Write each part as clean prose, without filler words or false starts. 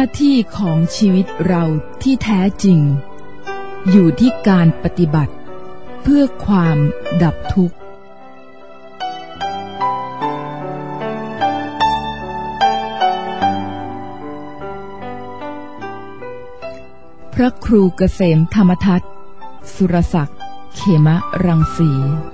าที่ของชีวิตเราที่แท้จริงอยู่ที่การปฏิบัติเพื่อความดับทุกข์พระครูเกษมธรรมทัศน์สุรศักดิ์เขมรังสี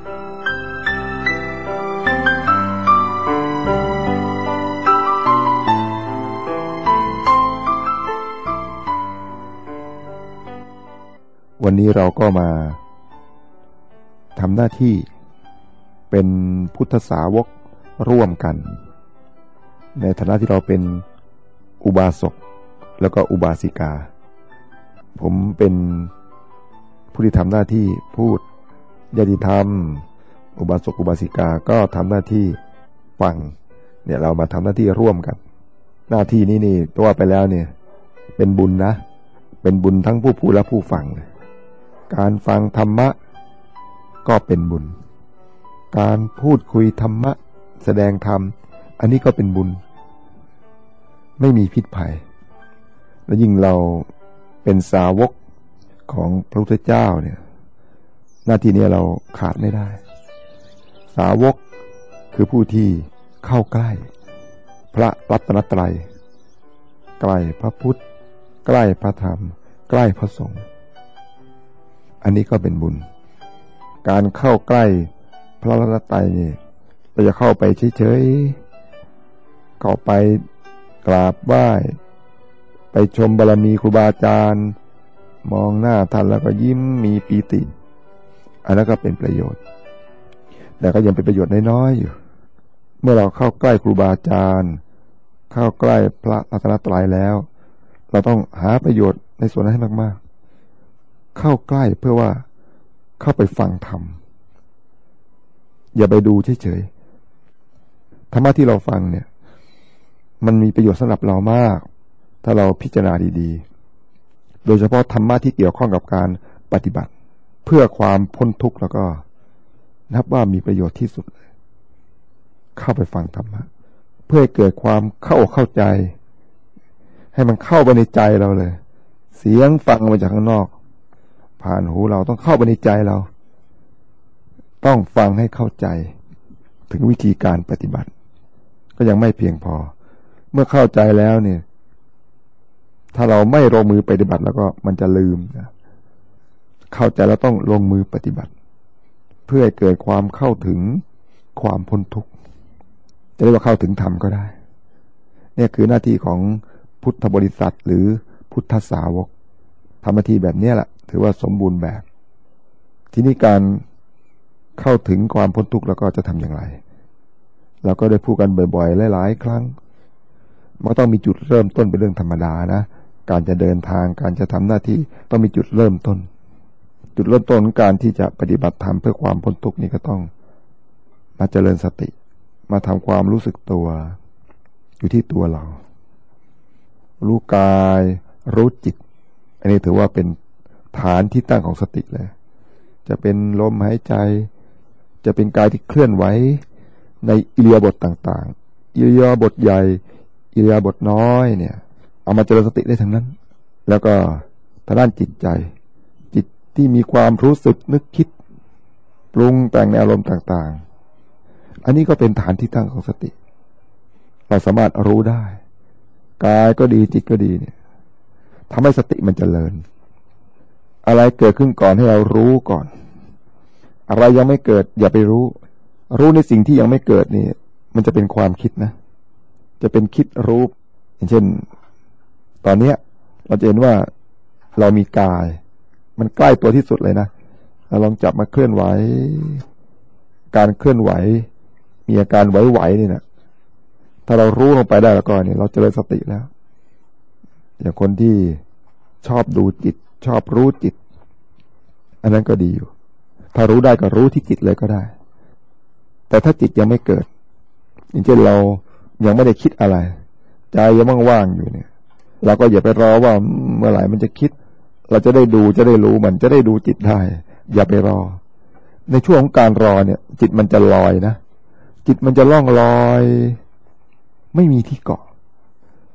วันนี้เราก็มาทำหน้าที่เป็นพุทธสาวกร่วมกันในฐานะที่เราเป็นอุบาสกแล้วก็อุบาสิกาผมเป็นผู้ที่ทำหน้าที่พูดญาติธรรมอุบาสกอุบาสิกาก็ทำหน้าที่ฟังเนี่ยเรามาทำหน้าที่ร่วมกันหน้าที่นี้ตัวไปแล้วเนี่ยเป็นบุญนะเป็นบุญทั้งผู้พูดและผู้ฟังการฟังธรรมะก็เป็นบุญการพูดคุยธรรมะแสดงธรรมอันนี้ก็เป็นบุญไม่มีพิษภัยและยิ่งเราเป็นสาวกของพระพุทธเจ้าเนี่ยหน้าที่นี้เราขาดไม่ได้สาวกคือผู้ที่เข้าใกล้พระรัตนตรัยใกล้พระพุทธใกล้พระธรรมใกล้พระสงฆ์อันนี้ก็เป็นบุญการเข้าใกล้พระรัตนตรัยนี่เราจะเข้าไปเฉยๆเข้าไปกราบไหว้ไปชมบารมีครูบาอาจารย์มองหน้าท่านแล้วก็ยิ้มมีปีติอันนั้นก็เป็นประโยชน์แต่ก็ยังเป็นประโยชน์น้อยๆอยู่เมื่อเราเข้าใกล้ครูบาอาจารย์เข้าใกล้พระรัตนตรัยแล้วเราต้องหาประโยชน์ในส่วนนั้นให้มากๆเข้าใกล้เพื่อว่าเข้าไปฟังธรรมอย่าไปดูเฉยๆธรรมะที่เราฟังเนี่ยมันมีประโยชน์สำหรับเรามากถ้าเราพิจารณาดีๆโดยเฉพาะธรรมะที่เกี่ยวข้องกับการปฏิบัติเพื่อความพ้นทุกข์แล้วก็นับว่ามีประโยชน์ที่สุดเข้าไปฟังธรรมะเพื่อให้เกิดความเข้าใจให้มันเข้าไปในใจเราเลยเสียงฟังมาจากข้างนอกผ่านหูเราต้องเข้าไปในใจเราต้องฟังให้เข้าใจถึงวิธีการปฏิบัติก็ยังไม่เพียงพอเมื่อเข้าใจแล้วเนี่ยถ้าเราไม่ลงมือปฏิบัติแล้วก็มันจะลืมนะเข้าใจแล้วต้องลงมือปฏิบัติเพื่อให้เกิดความเข้าถึงความพ้นทุกข์จะเรียกว่าเข้าถึงธรรมก็ได้เนี่ยคือหน้าที่ของพุทธบริษัทหรือพุทธสาวกทำหน้าที่แบบนี้แหละถือว่าสมบูรณ์แบบทีนี้การเข้าถึงความพ้นทุกข์แล้วก็จะทำอย่างไรเราก็ได้พูดกันบ่อยๆหลายๆครั้งมันต้องมีจุดเริ่มต้นเป็นเรื่องธรรมดานะการจะเดินทางการจะทำหน้าที่ต้องมีจุดเริ่มต้นจุดเริ่มต้นของการที่จะปฏิบัติธรรมเพื่อความพ้นทุกข์นี่ก็ต้องมาเจริญสติมาทำความรู้สึกตัวอยู่ที่ตัวเรารู้กายรู้จิตอันนี้ถือว่าเป็นฐานที่ตั้งของสติเลยจะเป็นลมหายใจจะเป็นกายที่เคลื่อนไหวในอิริยาบถต่างๆอิริยาบถใหญ่อิริยาบถน้อยเนี่ยเอามาเจริญสติได้ทั้งนั้นแล้วก็ทางด้านจิตใจจิตที่มีความรู้สึกนึกคิดปรุงแต่งในอารมณ์ต่างๆอันนี้ก็เป็นฐานที่ตั้งของสติเราสามารถรู้ได้กายก็ดีจิตก็ดีเนี่ยทำให้สติมันเจริญอะไรเกิดขึ้นก่อนให้เรารู้ก่อนอะไรยังไม่เกิดอย่าไปรู้ในสิ่งที่ยังไม่เกิดนี่มันจะเป็นความคิดนะจะเป็นคิดรู้อย่างเช่นตอนนี้เราจะเห็นว่าเรามีกายมันใกล้ตัวที่สุดเลยนะเราลองจับมาเคลื่อนไหวการเคลื่อนไหวมีอาการไหวๆนี่นะถ้าเรารู้ลงไปได้แล้วก็เนี่ยเราเจริญสติแล้วอย่างคนที่ชอบดูจิตชอบรู้จิตอันนั้นก็ดีอยู่ถ้ารู้ได้ก็รู้ที่จิตเลยก็ได้แต่ถ้าจิตยังไม่เกิดอย่างเช่นเรายังไม่ได้คิดอะไรใจยังว่างๆอยู่เนี่ยเราก็อย่าไปรอว่าเมื่อไหร่มันจะคิดเราจะได้ดูจะได้รู้มันจะได้ดูจิตได้อย่าไปรอในช่วงของการรอเนี่ยจิตมันจะลอยนะจิตมันจะล่องลอยไม่มีที่เกาะ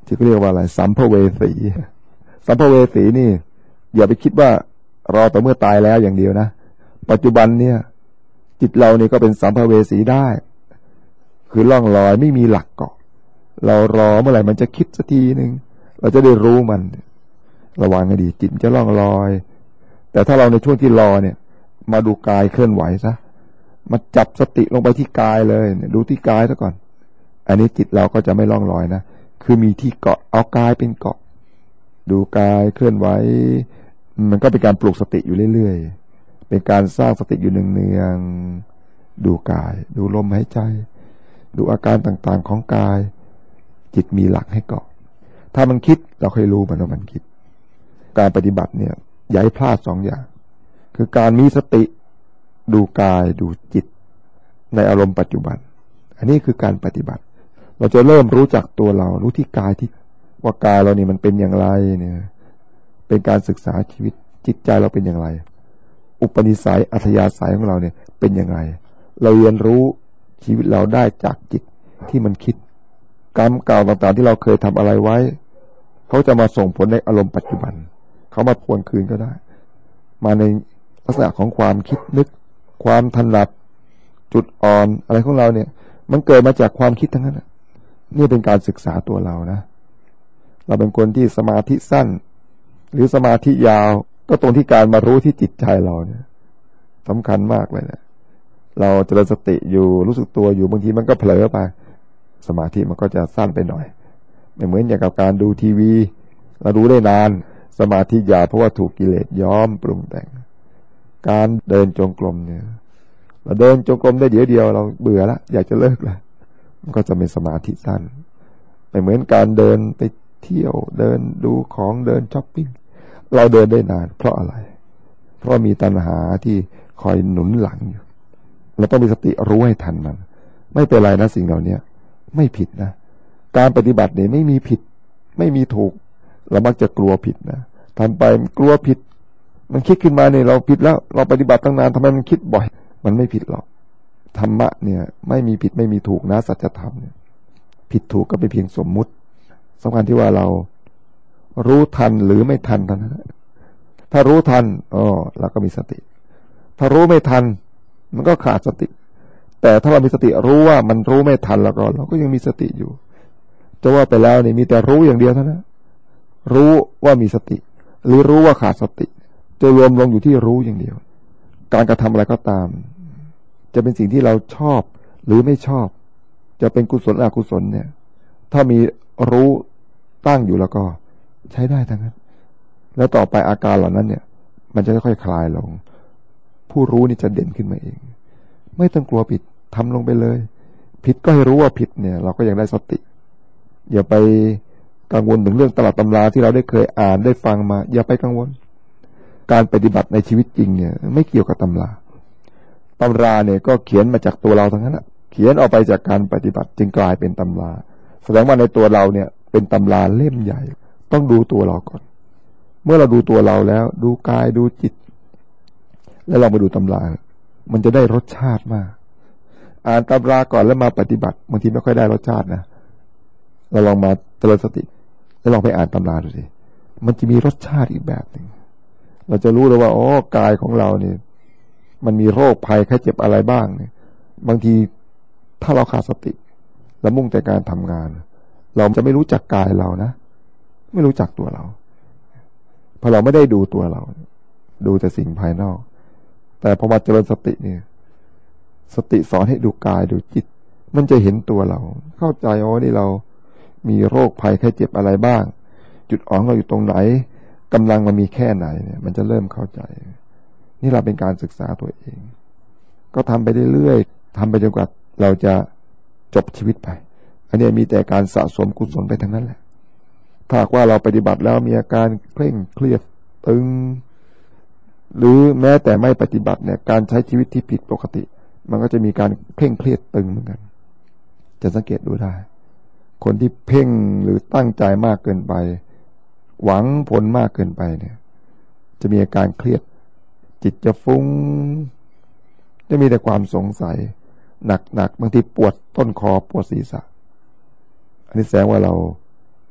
ที่เรียกว่าอะไรสัมภเวสีสัมภเวสีนี่อย่าไปคิดว่ารอแต่เมื่อตายแล้วอย่างเดียวนะปัจจุบันเนี่ยจิตเราเนี่ยก็เป็นสัมภเวสีได้คือล่องลอยไม่มีหลักเกาะเรารอเมื่อไหร่มันจะคิดสักทีนึงเราจะได้รู้มันระวังให้ดีจิตจะล่องลอยแต่ถ้าเราในช่วงที่รอเนี่ยมาดูกายเคลื่อนไหวซะมาจับสติลงไปที่กายเลยดูที่กายซะก่อนอันนี้จิตเราก็จะไม่ล่องลอยนะคือมีที่เกาะเอากายเป็นเกาะดูกายเคลื่อนไหวมันก็เป็นการปลูกสติอยู่เรื่อยๆเป็นการสร้างสติอยู่เนืองๆดูกายดูลมหายใจดูอาการต่างๆของกายจิตมีหลักให้เกาะถ้ามันคิดเราค่อยรู้มันว่ามันคิดการปฏิบัติเนี่ยอย่าให้พลาดสองอย่างคือการมีสติดูกายดูจิตในอารมณ์ปัจจุบันอันนี้คือการปฏิบัติเราจะเริ่มรู้จักตัวเรารู้ที่กายที่ว่ากายเรานี่มันเป็นอย่างไรเนี่ยเป็นการศึกษาชีวิตจิตใจเราเป็นอย่างไรอุปนิสัยอัธยาศัยของเราเนี่ยเป็นอย่างไรเราเรียนรู้ชีวิตเราได้จากจิตที่มันคิดกรรมเก่าต่างๆที่เราเคยทำอะไรไว้เขาจะมาส่งผลในอารมณ์ปัจจุบันเขามาทวนคืนก็ได้มาในลักษณะของความคิดนึกความถนัดจุดอ่อนอะไรของเราเนี่ยมันเกิดมาจากความคิดทั้งนั้นนี่เป็นการศึกษาตัวเรานะเราเป็นคนที่สมาธิสั้นหรือสมาธิยาวก็ตรงที่การมารู้ที่จิตใจเราเนี่ยสำคัญมากเลยนะเราเจริญสติอยู่รู้สึกตัวอยู่บางทีมันก็เผลอไปสมาธิมันก็จะสั้นไปหน่อยไม่เหมือนอย่างกับการดูทีวีเราดูได้นานสมาธิยาวเพราะว่าถูกกิเลสย้อมปรุงแต่งการเดินจงกรมเนี่ยเราเดินจงกรมได้เดี๋ยวเราเบื่อแล้วอยากจะเลิกแล้วมันก็จะเป็นสมาธิสั้นไม่เหมือนการเดินไปเที่ยวเดินดูของเดินช้อปปิ้งเราเดินได้นานเพราะอะไรเพราะมีตัณหาที่คอยหนุนหลังอยู่เราต้องมีสติรู้ให้ทันมันไม่เป็นไรนะสิ่งเหล่านี้ไม่ผิดนะการปฏิบัติเนี่ยไม่มีผิดไม่มีถูกเรามักจะกลัวผิดนะทำไปกลัวผิดมันคิดขึ้นมาเนี่ยเราผิดแล้วเราปฏิบัติตั้งนานทำไมมันคิดบ่อยมันไม่ผิดหรอกธรรมะเนี่ยไม่มีผิดไม่มีถูกนะสัจธรรมเนี่ยผิดถูกก็เป็นเพียงสมมุติสำคัญที่ว่าเรารู้ทันหรือไม่ทันเท่านั้นถ้ารู้ทันเราก็มีสติถ้ารู้ไม่ทันมันก็ขาดสติแต่ถ้าเรามีสติรู้ว่ามันรู้ไม่ทันแล้วก็เราก็ยังมีสติอยู่จะว่าไปแล้วเนี่ยมีแต่รู้อย่างเดียวเท่านั้นรู้ว่ามีสติหรือรู้ว่าขาดสติจะรวมลงอยู่ที่รู้อย่างเดียวการกระทำอะไรก็ตามจะเป็นสิ่งที่เราชอบหรือไม่ชอบจะเป็นกุศลอกุศลเนี่ยถ้ามีรู้ตั้งอยู่แล้วก็ใช้ได้ทั้งนั้นแล้วต่อไปอาการเหล่านั้นเนี่ยมันจะค่อยๆคลายลงผู้รู้นี่จะเด่นขึ้นมาเองไม่ต้องกลัวผิดทำลงไปเลยผิดก็ให้รู้ว่าผิดเนี่ยเราก็ยังได้สติอย่าไปกังวลถึงเรื่องตำรับตำราที่เราได้เคยอ่านได้ฟังมาอย่าไปกังวลการปฏิบัติในชีวิตจริงเนี่ยไม่เกี่ยวกับตำราเนี่ยก็เขียนมาจากตัวเราทั้งนั้นเขียนออกไปจากการปฏิบัติจึงกลายเป็นตำราแสดงว่าในตัวเราเนี่ยเป็นตำราเล่มใหญ่ต้องดูตัวเราก่อนเมื่อเราดูตัวเราแล้วดูกายดูจิตแล้วเรามาดูตำรามันจะได้รสชาติมากอ่านตำราก่อนแล้วมาปฏิบัติบางทีไม่ค่อยได้รสชาตินะเราลองมาเจริญสติแล้วลองไปอ่านตำราดูสิมันจะมีรสชาติอีกแบบหนึ่งเราจะรู้เลยว่าอ๋อกายของเราเนี่ยมันมีโรคภัยไข้เจ็บอะไรบ้างเนี่ยบางทีถ้าเราขาดสติและมุ่งแต่การทำงานเราจะไม่รู้จักกายเรานะไม่รู้จักตัวเราเพราะเราไม่ได้ดูตัวเราดูแต่สิ่งภายนอกแต่พอมาเจริญสติเนี่ยสติสอนให้ดูกายดูจิตมันจะเห็นตัวเราเข้าใจนี่เรามีโรคภัยไข้เจ็บอะไรบ้างจุดอ่อนเราอยู่ตรงไหนกำลังมันมีแค่ไหนเนี่ยมันจะเริ่มเข้าใจนี่เราเป็นการศึกษาตัวเองก็ทำไปเรื่อยๆทำไปจนกว่าเราจะจบชีวิตไปอันนี้มีแต่การสะสมกุศลไปทั้งนั้นแหละถ้าว่าเราปฏิบัติแล้วมีอาการเคร่งเครียดตึงหรือแม้แต่ไม่ปฏิบัติเนี่ยการใช้ชีวิตที่ผิดปกติมันก็จะมีการเคร่งเครียดตึงเหมือนกันจะสังเกตดูได้คนที่เพ่งหรือตั้งใจมากเกินไปหวังผลมากเกินไปเนี่ยจะมีอาการเครียดจิตจะฟุ้งจะมีแต่ความสงสัยหนักบางทีปวดต้นคอปวดศีรษะอันนี้แสดงว่าเรา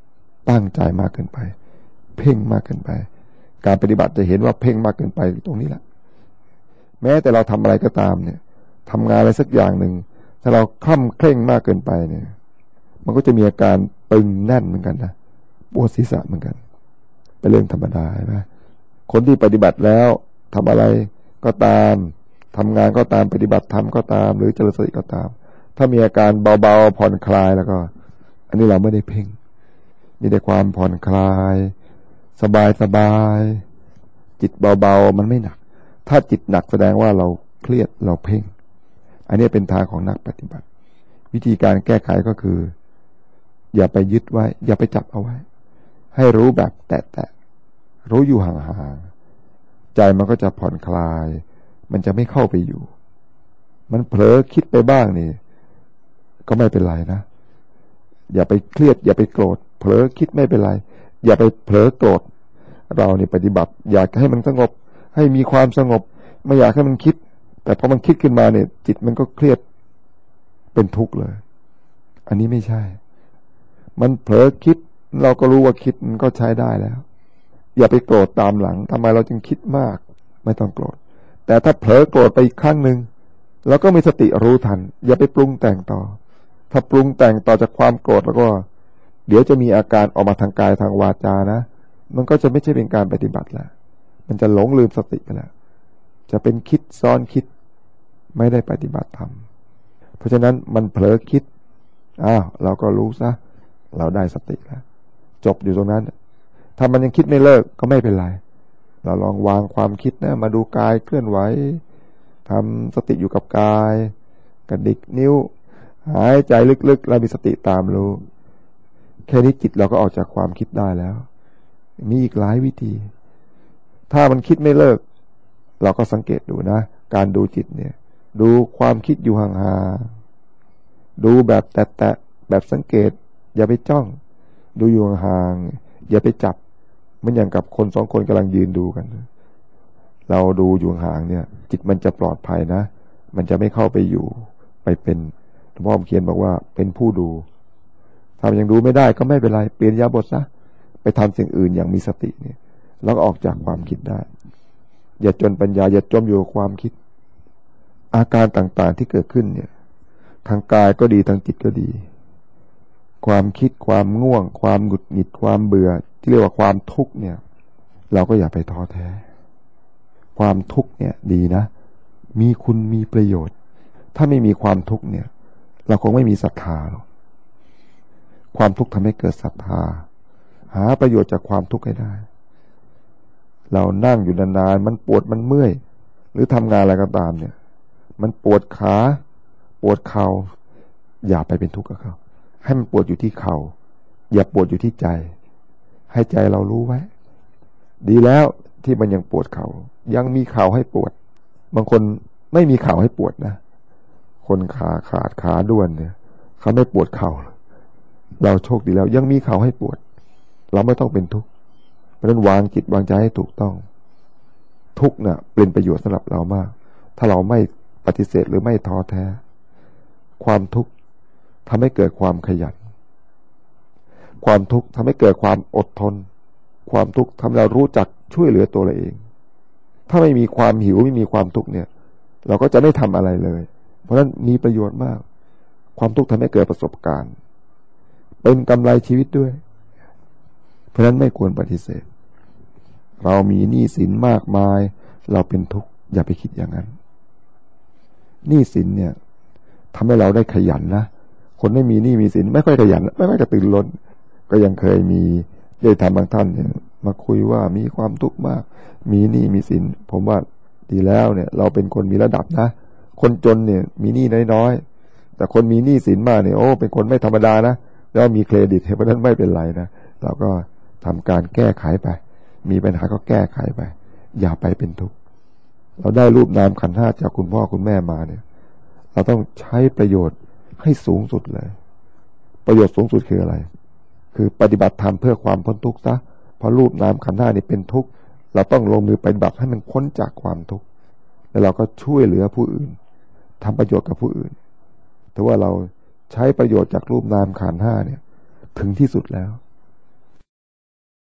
ตั้งใจมากเกินไปเพ่งมากเกินไปการปฏิบัติจะเห็นว่าเพ่งมากเกินไปตรงนี้แหละแม้แต่เราทำอะไรก็ตามเนี่ยทำงานอะไรสักอย่างหนึ่งถ้าเราคล่ำเคร่งมากเกินไปเนี่ยมันก็จะมีอาการตึงแน่นเหมือนกันนะปวดศีรษะเหมือนกันเป็นเรื่องธรรมดาใช่ไหมคนที่ปฏิบัติแล้วทำอะไรก็ตามทำงานก็ตามปฏิบัติธรรมก็ตามหรือเจริญสติก็ตามถ้ามีอาการเบาๆผ่อนคลายแล้วก็อันนี้เราไม่ได้เพ่งมีแต่ความผ่อนคลายสบายจิตเบาๆมันไม่หนักถ้าจิตหนักแสดงว่าเราเครียดเราเพ่งอันนี้เป็นทางของนักปฏิบัติวิธีการแก้ไขก็คืออย่าไปยึดไว้อย่าไปจับเอาไว้ให้รู้แบบแตะๆรู้อยู่ห่างๆใจมันก็จะผ่อนคลายมันจะไม่เข้าไปอยู่มันเผลอคิดไปบ้างนี่ก็ไม่เป็นไรนะอย่าไปเครียดอย่าไปโกรธเผลอคิดไม่เป็นไรอย่าไปเผลอโกรธเราเนี่ยปฏิบัติอยากให้มันสงบให้มีความสงบไม่อยากให้มันคิดแต่พอมันคิดขึ้นมาเนี่ยจิตมันก็เครียดเป็นทุกข์เลยอันนี้ไม่ใช่มันเผลอคิดเราก็รู้ว่าคิดมันก็ใช้ได้แล้วอย่าไปโกรธตามหลังทำไมเราจึงคิดมากไม่ต้องโกรธแต่ถ้าเผลอโกรธไปอีกครั้งหนึ่งเราก็มีสติรู้ทันอย่าไปปรุงแต่งต่อถ้าปรุงแต่งต่อจากความโกรธแล้วก็เดี๋ยวจะมีอาการออกมาทางกายทางวาจานะมันก็จะไม่ใช่เป็นการปฏิบัติแล้วมันจะหลงลืมสติไปแล้วจะเป็นคิดซ้อนคิดไม่ได้ปฏิบัติธรรมเพราะฉะนั้นมันเผลอคิดเราก็รู้ซะเราได้สติแล้วจบอยู่ตรงนั้นถ้ามันยังคิดไม่เลิกก็ไม่เป็นไรเราลองวางความคิดนะมาดูกายเคลื่อนไหวทำสติอยู่กับกายกระดิกนิ้วหายใจลึกๆแล้วมีสติตามรู้แค่นี้จิตเราก็ออกจากความคิดได้แล้วมีอีกหลายวิธีถ้ามันคิดไม่เลิกเราก็สังเกตดูนะการดูจิตเนี่ยดูความคิดอยู่ห่างๆดูแบบแตะๆแบบสังเกตอย่าไปจ้องดูอยู่ห่างๆอย่าไปจับมันอย่างกับคนสองคนกำลังยืนดูกันเราดูอยู่ห่างเนี่ยจิตมันจะปลอดภัยนะมันจะไม่เข้าไปอยู่ไปเป็นหลวงพ่อเขียนบอกว่าเป็นผู้ดูถ้ายังดูไม่ได้ก็ไม่เป็นไรเปลี่ยนอิริยาบถซะไปทำสิ่งอื่นอย่างมีสติเนี่ยแล้วก็ออกจากความคิดได้อย่าจนปัญญาอย่าจมอยู่กับความคิดอาการต่างๆที่เกิดขึ้นเนี่ยทางกายก็ดีทางจิตก็ดีความคิดความง่วงความหงุดหงิดความเบื่อที่เรียกว่าความทุกข์เนี่ยเราก็อย่าไปท้อแท้ความทุกข์เนี่ยดีนะมีคุณมีประโยชน์ถ้าไม่มีความทุกข์เนี่ยเราคงไม่มีศรัทธาหรอกความทุกข์ทำให้เกิดศรัทธาหาประโยชน์จากความทุกข์ให้ได้เรานั่งอยู่นานๆมันปวดมันเมื่อยหรือทำงานอะไรก็ตามเนี่ยมันปวดขาปวดเข่าอย่าไปเป็นทุกข์กับเขาให้มันปวดอยู่ที่เข่าอย่าปวดอยู่ที่ใจให้ใจเรารู้ไว้ดีแล้วที่มันยังปวดเข่ายังมีเข่าให้ปวดบางคนไม่มีเข่าให้ปวดนะคนขาขาดขาด้วนเนี่ยเขาไม่ปวดเข่าเราโชคดีแล้วยังมีเข่าให้ปวดเราไม่ต้องเป็นทุกข์เพราะฉะนั้นวางจิตวางใจให้ถูกต้องทุกข์เนี่ยเป็นประโยชน์สำหรับเรามากถ้าเราไม่ปฏิเสธหรือไม่ท้อแท้ความทุกข์ทำให้เกิดความขยันความทุกข์ทำให้เกิดความอดทนความทุกข์ทำให้เรารู้จักช่วยเหลือตัวเราเองถ้าไม่มีความหิวไม่มีความทุกข์เนี่ยเราก็จะไม่ทำอะไรเลยเพราะฉะนั้นมีประโยชน์มากความทุกข์ทำให้เกิดประสบการณ์เป็นกำไรชีวิตด้วยเพราะฉะนั้นไม่ควรปฏิเสธเรามีหนี้สินมากมายเราเป็นทุกข์อย่าไปคิดอย่างนั้นหนี้สินเนี่ยทำให้เราได้ขยันนะคนไม่มีหนี้มีสินไม่ค่อยขยันไม่ค่อยกระตือรือร้นก็ยังเคยมีได้ทำบางท่านเนี่ยมาคุยว่ามีความทุกข์มากมีหนี้มีสินผมว่าดีแล้วเนี่ยเราเป็นคนมีระดับนะคนจนเนี่ยมีหนี้น้อยๆแต่คนมีหนี้สินมากเนี่ยโอ้เป็นคนไม่ธรรมดานะแล้วมีเครดิตเพราะนั้นไม่เป็นไรนะเราก็ทำการแก้ไขไปมีปัญหาก็แก้ไขไปอย่าไปเป็นทุกข์เราได้รูปนามขันธ์ห้าจากคุณพ่อคุณแม่มาเนี่ยเราต้องใช้ประโยชน์ให้สูงสุดเลยประโยชน์สูงสุดคืออะไรคือปฏิบัติธรรมเพื่อความพ้นทุกข์ซะเพราะรูปนามขันธ์ห้านี่เป็นทุกข์เราต้องลงมือปฏิบัติให้มันพ้นจากความทุกข์แล้วเราก็ช่วยเหลือผู้อื่นทำประโยชน์กับผู้อื่นแต่ว่าเราใช้ประโยชน์จากรูปนามขันธ์ห้าเนี่ยถึงที่สุดแล้ว